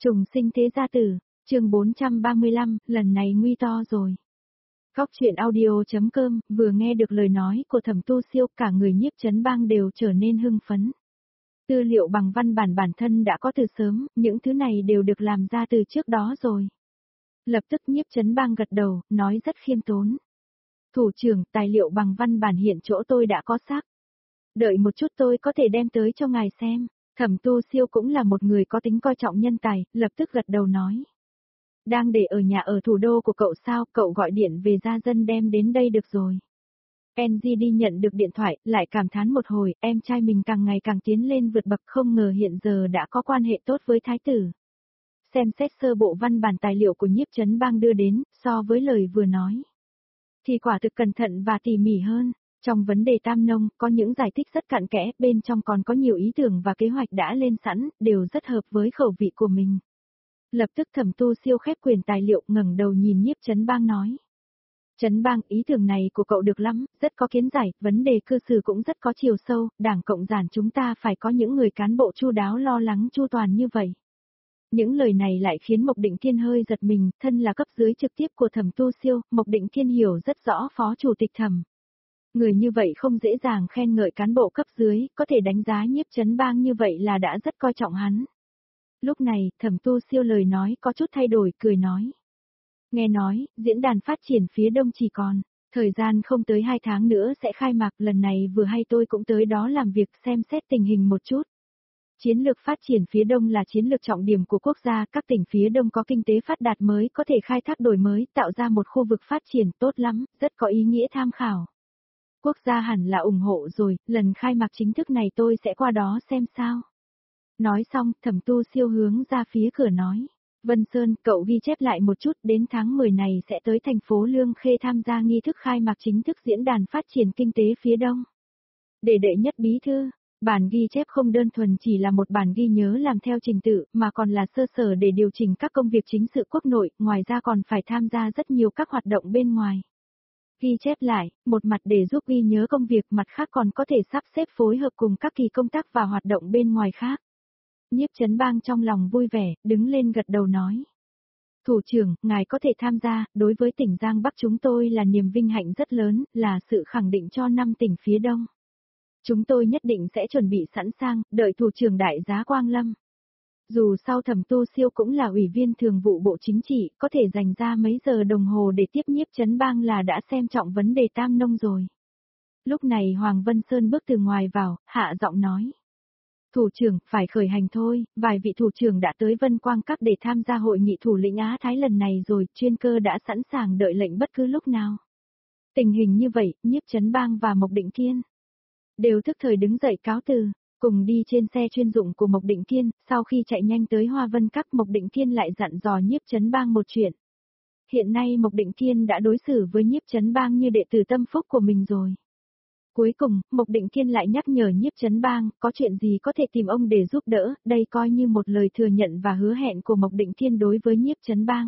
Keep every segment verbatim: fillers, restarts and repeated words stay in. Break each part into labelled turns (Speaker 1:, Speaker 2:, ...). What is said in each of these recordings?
Speaker 1: Trùng sinh thế gia tử, chương bốn trăm ba mươi lăm, lần này nguy to rồi. Góc truyện audio.com, vừa nghe được lời nói của Thẩm Tu Siêu, cả người Nhiếp Chấn Bang đều trở nên hưng phấn. Tư liệu bằng văn bản bản thân đã có từ sớm, những thứ này đều được làm ra từ trước đó rồi. Lập tức Nhiếp Chấn Bang gật đầu, nói rất khiêm tốn. Thủ trưởng, tài liệu bằng văn bản hiện chỗ tôi đã có xác. Đợi một chút tôi có thể đem tới cho ngài xem. Thẩm Tu Siêu cũng là một người có tính coi trọng nhân tài, lập tức gật đầu nói. Đang để ở nhà ở thủ đô của cậu sao, cậu gọi điện về gia dân đem đến đây được rồi. en giê đi nhận được điện thoại, lại cảm thán một hồi, em trai mình càng ngày càng tiến lên vượt bậc, không ngờ hiện giờ đã có quan hệ tốt với thái tử. Xem xét sơ bộ văn bản tài liệu của Nhiếp Chấn Bang đưa đến, so với lời vừa nói. Thì quả thực cẩn thận và tỉ mỉ hơn. Trong vấn đề Tam Nông, có những giải thích rất cặn kẽ, bên trong còn có nhiều ý tưởng và kế hoạch đã lên sẵn, đều rất hợp với khẩu vị của mình. Lập tức Thẩm Tu Siêu khép quyển tài liệu, ngẩng đầu nhìn Nhiếp Chấn Bang nói. Chấn Bang, ý tưởng này của cậu được lắm, rất có kiến giải, vấn đề cư xử cũng rất có chiều sâu, Đảng Cộng sản chúng ta phải có những người cán bộ chu đáo lo lắng chu toàn như vậy. Những lời này lại khiến Mộc Định Thiên hơi giật mình, thân là cấp dưới trực tiếp của Thẩm Tu Siêu, Mộc Định Thiên hiểu rất rõ Phó Chủ tịch Thẩm. Người như vậy không dễ dàng khen ngợi cán bộ cấp dưới, có thể đánh giá Nhiếp Chấn Bang như vậy là đã rất coi trọng hắn. Lúc này, Thẩm Tu Siêu lời nói có chút thay đổi, cười nói. Nghe nói, diễn đàn phát triển phía đông chỉ còn, thời gian không tới hai tháng nữa sẽ khai mạc, lần này vừa hay tôi cũng tới đó làm việc xem xét tình hình một chút. Chiến lược phát triển phía đông là chiến lược trọng điểm của quốc gia, các tỉnh phía đông có kinh tế phát đạt mới có thể khai thác đổi mới, tạo ra một khu vực phát triển tốt lắm, rất có ý nghĩa tham khảo. Quốc gia hẳn là ủng hộ rồi, lần khai mạc chính thức này tôi sẽ qua đó xem sao. Nói xong, Thẩm Tu Siêu hướng ra phía cửa nói. Vân Sơn, cậu ghi chép lại một chút, đến tháng mười này sẽ tới thành phố Lương Khê tham gia nghi thức khai mạc chính thức diễn đàn phát triển kinh tế phía đông. Để đệ nhất bí thư, bản ghi chép không đơn thuần chỉ là một bản ghi nhớ làm theo trình tự, mà còn là sơ sở để điều chỉnh các công việc chính sự quốc nội, ngoài ra còn phải tham gia rất nhiều các hoạt động bên ngoài. Ghi chép lại, một mặt để giúp ghi nhớ công việc, mặt khác còn có thể sắp xếp phối hợp cùng các kỳ công tác và hoạt động bên ngoài khác. Nhiếp Chấn Bang trong lòng vui vẻ, đứng lên gật đầu nói. Thủ trưởng, ngài có thể tham gia, đối với tỉnh Giang Bắc chúng tôi là niềm vinh hạnh rất lớn, là sự khẳng định cho năm tỉnh phía đông. Chúng tôi nhất định sẽ chuẩn bị sẵn sàng, đợi thủ trưởng đại giá Quang Lâm. Dù sau Thẩm Tu Siêu cũng là ủy viên thường vụ Bộ Chính trị, có thể dành ra mấy giờ đồng hồ để tiếp Nhiếp Chấn Bang là đã xem trọng vấn đề Tam Nông rồi. Lúc này Hoàng Vân Sơn bước từ ngoài vào, hạ giọng nói. Thủ trưởng, phải khởi hành thôi, vài vị thủ trưởng đã tới Vân Quang Các để tham gia hội nghị thủ lĩnh Á Thái lần này rồi, chuyên cơ đã sẵn sàng đợi lệnh bất cứ lúc nào. Tình hình như vậy, Nhiếp Chấn Bang và Mộc Định Thiên đều thức thời đứng dậy cáo từ. Cùng đi trên xe chuyên dụng của Mộc Định Thiên, sau khi chạy nhanh tới Hoa Vân Các, Mộc Định Thiên lại dặn dò Nhiếp Chấn Bang một chuyện. Hiện nay Mộc Định Thiên đã đối xử với Nhiếp Chấn Bang như đệ tử tâm phúc của mình rồi. Cuối cùng, Mộc Định Thiên lại nhắc nhở Nhiếp Chấn Bang, có chuyện gì có thể tìm ông để giúp đỡ, đây coi như một lời thừa nhận và hứa hẹn của Mộc Định Thiên đối với Nhiếp Chấn Bang.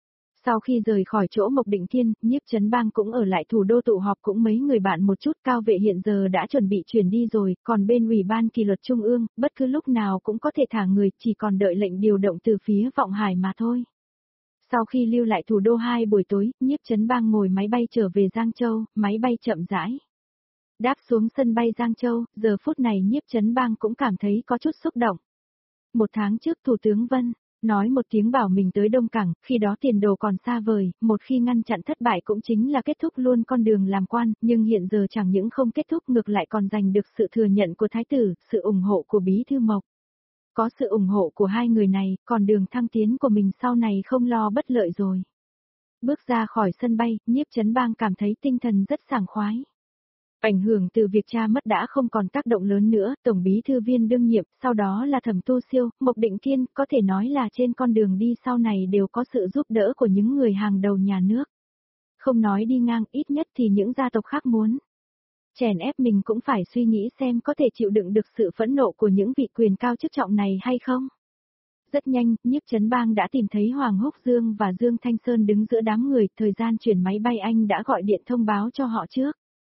Speaker 1: Sau khi rời khỏi chỗ Mộc Định Thiên, Nhiếp Chấn Bang cũng ở lại thủ đô tụ họp cũng mấy người bạn một chút, Cao Vệ hiện giờ đã chuẩn bị chuyển đi rồi, còn bên Ủy ban Kỷ luật Trung ương, bất cứ lúc nào cũng có thể thả người, chỉ còn đợi lệnh điều động từ phía Vọng Hải mà thôi. Sau khi lưu lại thủ đô hai buổi tối, Nhiếp Chấn Bang ngồi máy bay trở về Giang Châu, máy bay chậm rãi. Đáp xuống sân bay Giang Châu, giờ phút này Nhiếp Chấn Bang cũng cảm thấy có chút xúc động. Một tháng trước Thủ tướng Vân nói một tiếng bảo mình tới Đông Cảng, khi đó tiền đồ còn xa vời, một khi ngăn chặn thất bại cũng chính là kết thúc luôn con đường làm quan, nhưng hiện giờ chẳng những không kết thúc ngược lại còn giành được sự thừa nhận của Thái tử, sự ủng hộ của Bí Thư Mộc. Có sự ủng hộ của hai người này, còn đường thăng tiến của mình sau này không lo bất lợi rồi. Bước ra khỏi sân bay, Nhiếp Chấn Bang cảm thấy tinh thần rất sảng khoái. Ảnh hưởng từ việc cha mất đã không còn tác động lớn nữa, Tổng Bí Thư viên đương nhiệm, sau đó là Thẩm Tu Siêu, Mộc Định Thiên, có thể nói là trên con đường đi sau này đều có sự giúp đỡ của những người hàng đầu nhà nước. Không nói đi ngang, ít nhất thì những gia tộc khác muốn chèn ép mình cũng phải suy nghĩ xem có thể chịu đựng được sự phẫn nộ của những vị quyền cao chức trọng này hay không. Rất nhanh, Nhiếp Chấn Bang đã tìm thấy Hoàng Húc Dương và Dương Thanh Sơn đứng giữa đám người, thời gian chuyển máy bay anh đã gọi điện thông báo cho họ trước.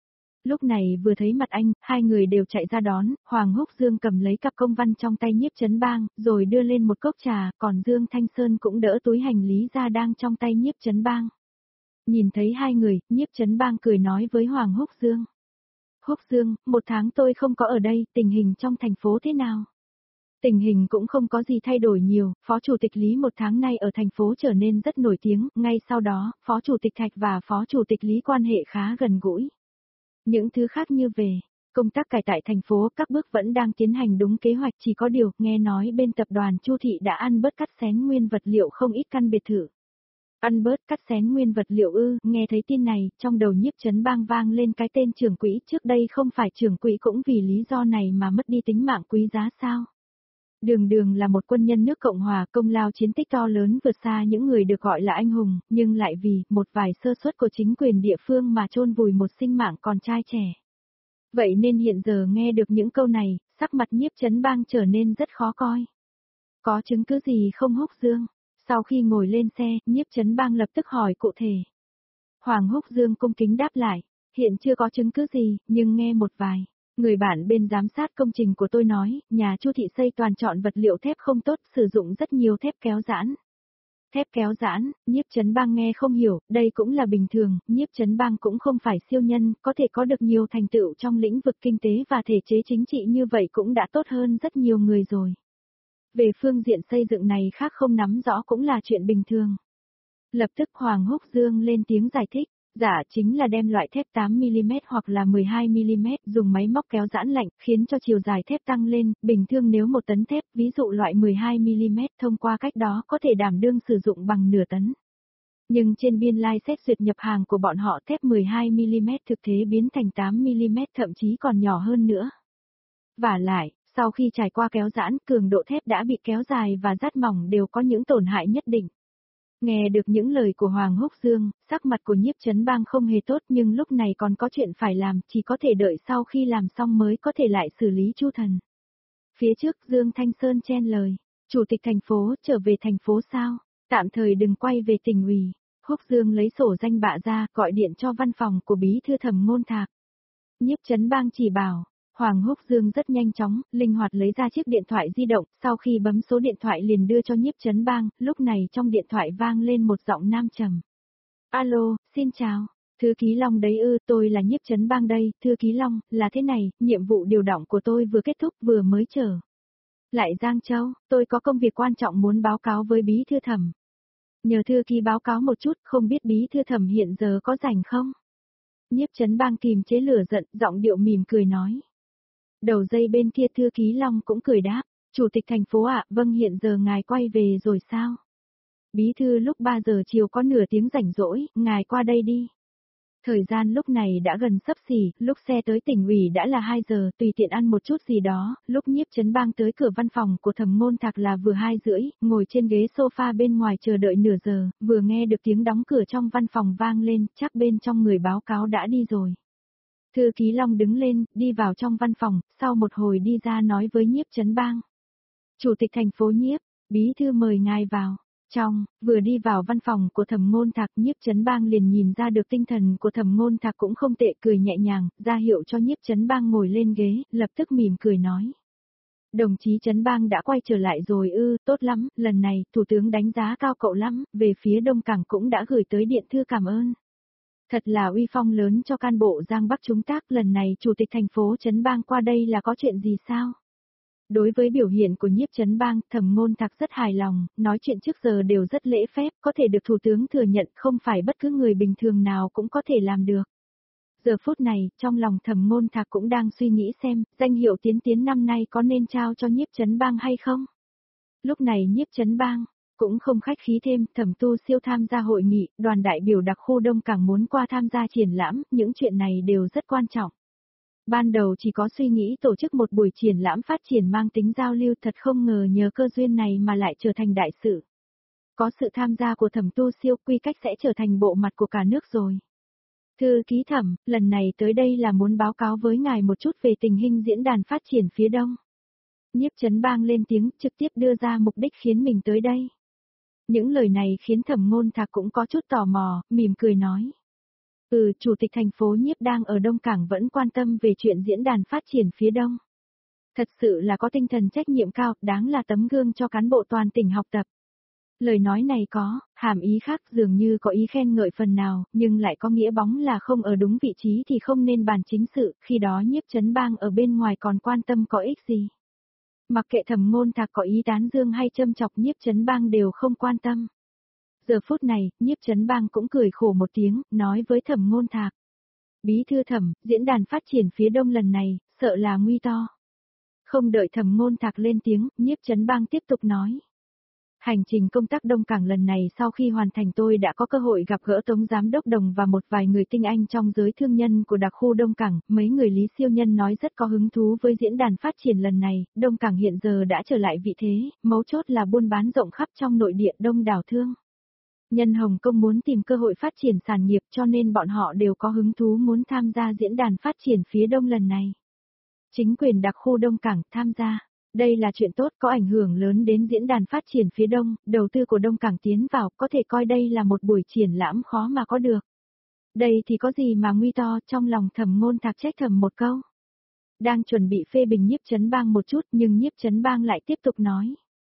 Speaker 1: Lúc này vừa thấy mặt anh, hai người đều chạy ra đón, Hoàng Húc Dương cầm lấy cặp công văn trong tay Nhiếp Chấn Bang, rồi đưa lên một cốc trà, còn Dương Thanh Sơn cũng đỡ túi hành lý ra đang trong tay Nhiếp Chấn Bang. Nhìn thấy hai người, Nhiếp Chấn Bang cười nói với Hoàng Húc Dương. Húc Dương, một tháng tôi không có ở đây, tình hình trong thành phố thế nào? Tình hình cũng không có gì thay đổi nhiều, Phó Chủ tịch Lý một tháng nay ở thành phố trở nên rất nổi tiếng, ngay sau đó, Phó Chủ tịch Thạch và Phó Chủ tịch Lý quan hệ khá gần gũi. Những thứ khác như về, công tác cải tại thành phố các bước vẫn đang tiến hành đúng kế hoạch, chỉ có điều, nghe nói bên tập đoàn Chu Thị đã ăn bớt cắt xén nguyên vật liệu không ít căn biệt thự. Ăn bớt cắt xén nguyên vật liệu ư, nghe thấy tin này, trong đầu Nhiếp Chấn Bang vang lên cái tên trưởng quỹ, trước đây không phải trưởng quỹ cũng vì lý do này mà mất đi tính mạng quý giá sao? Đường Đường là một quân nhân nước Cộng hòa, công lao chiến tích to lớn vượt xa những người được gọi là anh hùng, nhưng lại vì một vài sơ suất của chính quyền địa phương mà chôn vùi một sinh mạng còn trai trẻ. Vậy nên hiện giờ nghe được những câu này, sắc mặt Nhiếp Chấn Bang trở nên rất khó coi. Có chứng cứ gì không Húc Dương? Sau khi ngồi lên xe, Nhiếp Chấn Bang lập tức hỏi cụ thể. Hoàng Húc Dương cung kính đáp lại, hiện chưa có chứng cứ gì, nhưng nghe một vài. Người bạn bên giám sát công trình của tôi nói, nhà Chu Thị xây toàn chọn vật liệu thép không tốt, sử dụng rất nhiều thép kéo giãn. Thép kéo giãn, Nhiếp Chấn Bang nghe không hiểu, đây cũng là bình thường, Nhiếp Chấn Bang cũng không phải siêu nhân, có thể có được nhiều thành tựu trong lĩnh vực kinh tế và thể chế chính trị như vậy cũng đã tốt hơn rất nhiều người rồi. Về phương diện xây dựng này khác không nắm rõ cũng là chuyện bình thường. Lập tức Hoàng Húc Dương lên tiếng giải thích. Dạ chính là đem loại thép tám mi li mét hoặc là mười hai mi li mét dùng máy móc kéo giãn lạnh khiến cho chiều dài thép tăng lên, bình thường nếu một tấn thép, ví dụ loại mười hai mi li mét thông qua cách đó có thể đảm đương sử dụng bằng nửa tấn. Nhưng trên biên lai xét duyệt nhập hàng của bọn họ thép mười hai mi li mét thực tế biến thành tám mi li mét thậm chí còn nhỏ hơn nữa. Vả lại, sau khi trải qua kéo giãn, cường độ thép đã bị kéo dài và rát mỏng đều có những tổn hại nhất định. Nghe được những lời của Hoàng Húc Dương, sắc mặt của Nhiếp Chấn Bang không hề tốt nhưng lúc này còn có chuyện phải làm, chỉ có thể đợi sau khi làm xong mới có thể lại xử lý chu thần. Phía trước Dương Thanh Sơn chen lời, Chủ tịch thành phố trở về thành phố sao, tạm thời đừng quay về tỉnh ủy. Húc Dương lấy sổ danh bạ ra, gọi điện cho văn phòng của bí thư Thẩm Ngôn Thạc. Nhiếp Chấn Bang chỉ bảo. Hoàng Húc Dương rất nhanh chóng, linh hoạt lấy ra chiếc điện thoại di động, sau khi bấm số điện thoại liền đưa cho Nhiếp Chấn Bang, lúc này trong điện thoại vang lên một giọng nam trầm. Alo, xin chào, thư ký Long đấy ư, tôi là Nhiếp Chấn Bang đây, thư ký Long, là thế này, nhiệm vụ điều động của tôi vừa kết thúc vừa mới trở. Lại Giang Châu, tôi có công việc quan trọng muốn báo cáo với bí thư Thẩm. Nhờ thư ký báo cáo một chút, không biết bí thư Thẩm hiện giờ có rảnh không? Nhiếp Chấn Bang kìm chế lửa giận, giọng điệu mỉm cười nói. Đầu dây bên kia thư ký Long cũng cười đáp, Chủ tịch thành phố ạ, vâng hiện giờ ngài quay về rồi sao? Bí thư lúc ba giờ chiều có nửa tiếng rảnh rỗi, ngài qua đây đi. Thời gian lúc này đã gần sắp xỉ, lúc xe tới tỉnh ủy đã là hai giờ, tùy tiện ăn một chút gì đó, lúc Nhiếp Chấn Bang tới cửa văn phòng của Thẩm Ngôn Thạc là vừa hai rưỡi, ngồi trên ghế sofa bên ngoài chờ đợi nửa giờ, vừa nghe được tiếng đóng cửa trong văn phòng vang lên, chắc bên trong người báo cáo đã đi rồi. Thư ký Long đứng lên, đi vào trong văn phòng, sau một hồi đi ra nói với Nhiếp Chấn Bang. Chủ tịch thành phố Nhiếp, bí thư mời ngài vào. Trong, vừa đi vào văn phòng của Thẩm Ngôn Thạc, Nhiếp Chấn Bang liền nhìn ra được tinh thần của Thẩm Ngôn Thạc cũng không tệ, cười nhẹ nhàng, ra hiệu cho Nhiếp Chấn Bang ngồi lên ghế, lập tức mỉm cười nói. Đồng chí Chấn Bang đã quay trở lại rồi ư, tốt lắm, lần này, Thủ tướng đánh giá cao cậu lắm, về phía Đông Cảng cũng đã gửi tới điện thư cảm ơn. Thật là uy phong lớn cho can bộ Giang Bắc chúng tác, lần này Chủ tịch thành phố Chấn Bang qua đây là có chuyện gì sao? Đối với biểu hiện của Nhiếp Chấn Bang, Thẩm Ngôn Thạc rất hài lòng, nói chuyện trước giờ đều rất lễ phép, có thể được Thủ tướng thừa nhận không phải bất cứ người bình thường nào cũng có thể làm được. Giờ phút này, trong lòng Thẩm Ngôn Thạc cũng đang suy nghĩ xem, danh hiệu tiến tiến năm nay có nên trao cho Nhiếp Chấn Bang hay không? Lúc này Nhiếp Chấn Bang cũng không khách khí thêm, Thẩm Tu Siêu tham gia hội nghị, đoàn đại biểu đặc khu Đông Cảng muốn qua tham gia triển lãm, những chuyện này đều rất quan trọng. Ban đầu chỉ có suy nghĩ tổ chức một buổi triển lãm phát triển mang tính giao lưu, thật không ngờ nhờ cơ duyên này mà lại trở thành đại sự. Có sự tham gia của Thẩm Tu Siêu, quy cách sẽ trở thành bộ mặt của cả nước rồi. Thư ký Thẩm, lần này tới đây là muốn báo cáo với ngài một chút về tình hình diễn đàn phát triển phía Đông. Nhiếp Chấn Bang lên tiếng, trực tiếp đưa ra mục đích khiến mình tới đây. Những lời này khiến Thẩm Ngôn Thạc cũng có chút tò mò, mỉm cười nói. Ừ, Chủ tịch thành phố Nhiếp đang ở Đông Cảng vẫn quan tâm về chuyện diễn đàn phát triển phía Đông. Thật sự là có tinh thần trách nhiệm cao, đáng là tấm gương cho cán bộ toàn tỉnh học tập. Lời nói này có, hàm ý khác dường như có ý khen ngợi phần nào, nhưng lại có nghĩa bóng là không ở đúng vị trí thì không nên bàn chính sự, khi đó Nhiếp Trấn Bang ở bên ngoài còn quan tâm có ích gì. Mặc kệ Thẩm Ngôn Thạc có ý tán dương hay châm chọc Nhiếp Trấn Bang đều không quan tâm. Giờ phút này, Nhiếp Trấn Bang cũng cười khổ một tiếng, nói với Thẩm Ngôn Thạc. Bí thư Thẩm, diễn đàn phát triển phía Đông lần này, sợ là nguy to. Không đợi Thẩm Ngôn Thạc lên tiếng, Nhiếp Trấn Bang tiếp tục nói. Hành trình công tác Đông Cảng lần này sau khi hoàn thành tôi đã có cơ hội gặp gỡ Tống Giám Đốc Đồng và một vài người tinh anh trong giới thương nhân của đặc khu Đông Cảng, mấy người Lý Siêu Nhân nói rất có hứng thú với diễn đàn phát triển lần này, Đông Cảng hiện giờ đã trở lại vị thế, mấu chốt là buôn bán rộng khắp trong nội địa đông đảo thương. Nhân Hồng Kông muốn tìm cơ hội phát triển sản nghiệp cho nên bọn họ đều có hứng thú muốn tham gia diễn đàn phát triển phía Đông lần này. Chính quyền đặc khu Đông Cảng tham gia. Đây là chuyện tốt có ảnh hưởng lớn đến diễn đàn phát triển phía Đông, đầu tư của Đông Cảng tiến vào có thể coi đây là một buổi triển lãm khó mà có được. Đây thì có gì mà nguy to, trong lòng Thẩm Ngôn Thạc trách thầm một câu. Đang chuẩn bị phê bình Nhiếp Trấn Bang một chút nhưng Nhiếp Trấn Bang lại tiếp tục nói.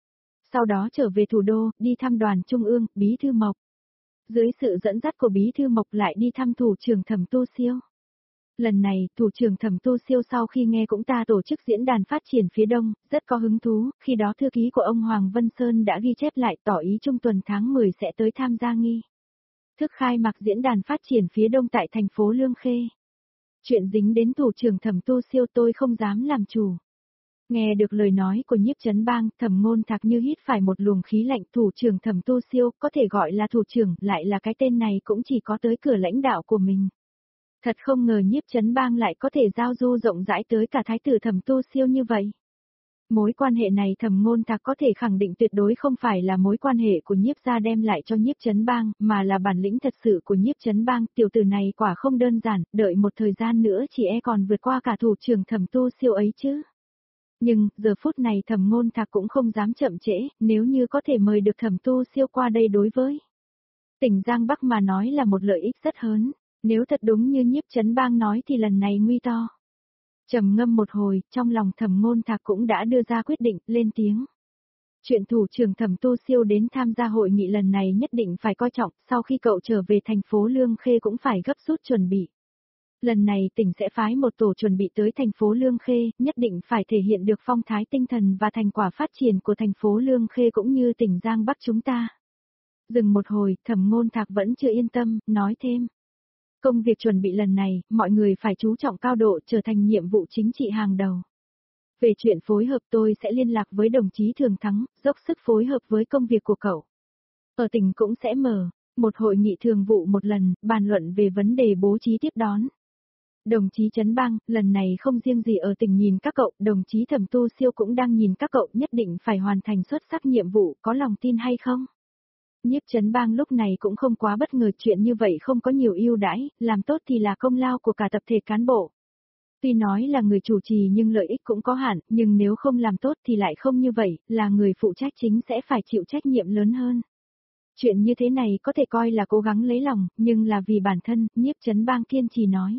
Speaker 1: Sau đó trở về thủ đô, đi thăm đoàn Trung ương, Bí thư Mộc. Dưới sự dẫn dắt của Bí thư Mộc lại đi thăm thủ trưởng Thẩm Tu Siêu. Lần này, thủ trưởng Thẩm Tu Siêu sau khi nghe cũng ta tổ chức diễn đàn phát triển phía Đông, rất có hứng thú, khi đó thư ký của ông Hoàng Vân Sơn đã ghi chép lại tỏ ý trung tuần tháng mười sẽ tới tham gia nghi thức khai mạc diễn đàn phát triển phía Đông tại thành phố Lương Khê. Chuyện dính đến thủ trưởng Thẩm Tu Siêu tôi không dám làm chủ. Nghe được lời nói của Nhiếp Trấn Bang, Thẩm Ngôn Thạc như hít phải một luồng khí lạnh, thủ trưởng Thẩm Tu Siêu, có thể gọi là thủ trưởng, lại là cái tên này cũng chỉ có tới cửa lãnh đạo của mình. Thật không ngờ Nhiếp Trấn Bang lại có thể giao du rộng rãi tới cả thái tử Thẩm Tu Siêu như vậy. Mối quan hệ này Thẩm Ngôn Thạc có thể khẳng định tuyệt đối không phải là mối quan hệ của Nhiếp gia đem lại cho Nhiếp Trấn Bang, mà là bản lĩnh thật sự của Nhiếp Trấn Bang, tiểu tử này quả không đơn giản, đợi một thời gian nữa chỉ e còn vượt qua cả thủ trưởng Thẩm Tu Siêu ấy chứ. Nhưng, giờ phút này Thẩm Ngôn Thạc cũng không dám chậm trễ, nếu như có thể mời được Thẩm Tu Siêu qua đây đối với tỉnh Giang Bắc mà nói là một lợi ích rất lớn. Nếu thật đúng như Nhiếp Trấn Bang nói thì lần này nguy to. Trầm ngâm một hồi, trong lòng Thẩm Ngôn Thạc cũng đã đưa ra quyết định, lên tiếng. Chuyện thủ trưởng Thẩm Tu Siêu đến tham gia hội nghị lần này nhất định phải coi trọng, sau khi cậu trở về thành phố Lương Khê cũng phải gấp rút chuẩn bị. Lần này tỉnh sẽ phái một tổ chuẩn bị tới thành phố Lương Khê, nhất định phải thể hiện được phong thái tinh thần và thành quả phát triển của thành phố Lương Khê cũng như tỉnh Giang Bắc chúng ta. Dừng một hồi, Thẩm Ngôn Thạc vẫn chưa yên tâm, nói thêm. Công việc chuẩn bị lần này, mọi người phải chú trọng cao độ trở thành nhiệm vụ chính trị hàng đầu. Về chuyện phối hợp tôi sẽ liên lạc với đồng chí Thường Thắng, dốc sức phối hợp với công việc của cậu. Ở tỉnh cũng sẽ mở một hội nghị thường vụ một lần, bàn luận về vấn đề bố trí tiếp đón. Đồng chí Trấn Bang, lần này không riêng gì ở tỉnh nhìn các cậu, đồng chí Thẩm Tu Siêu cũng đang nhìn các cậu, nhất định phải hoàn thành xuất sắc nhiệm vụ, có lòng tin hay không? Nhiếp Trấn Bang lúc này cũng không quá bất ngờ, chuyện như vậy không có nhiều ưu đãi, làm tốt thì là công lao của cả tập thể cán bộ. Tuy nói là người chủ trì nhưng lợi ích cũng có hạn, nhưng nếu không làm tốt thì lại không như vậy, là người phụ trách chính sẽ phải chịu trách nhiệm lớn hơn. Chuyện như thế này có thể coi là cố gắng lấy lòng, nhưng là vì bản thân, Nhiếp Trấn Bang kiên trì nói.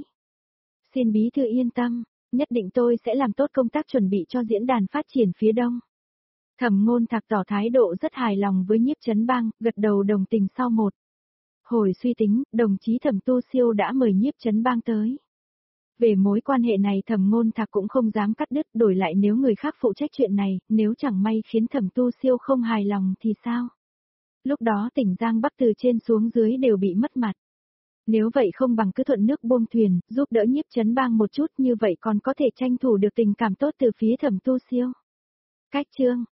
Speaker 1: Xin bí thư yên tâm, nhất định tôi sẽ làm tốt công tác chuẩn bị cho diễn đàn phát triển phía Đông. Thẩm Ngôn Thạc tỏ thái độ rất hài lòng với Nhiếp Trấn Bang, gật đầu đồng tình sau một hồi suy tính, đồng chí Thẩm Tu Siêu đã mời Nhiếp Trấn Bang tới. Về mối quan hệ này Thẩm Ngôn Thạc cũng không dám cắt đứt, đổi lại nếu người khác phụ trách chuyện này, nếu chẳng may khiến Thẩm Tu Siêu không hài lòng thì sao? Lúc đó tỉnh Giang Bắc từ trên xuống dưới đều bị mất mặt. Nếu vậy không bằng cứ thuận nước buông thuyền, giúp đỡ Nhiếp Trấn Bang một chút, như vậy còn có thể tranh thủ được tình cảm tốt từ phía Thẩm Tu Siêu. Cách chương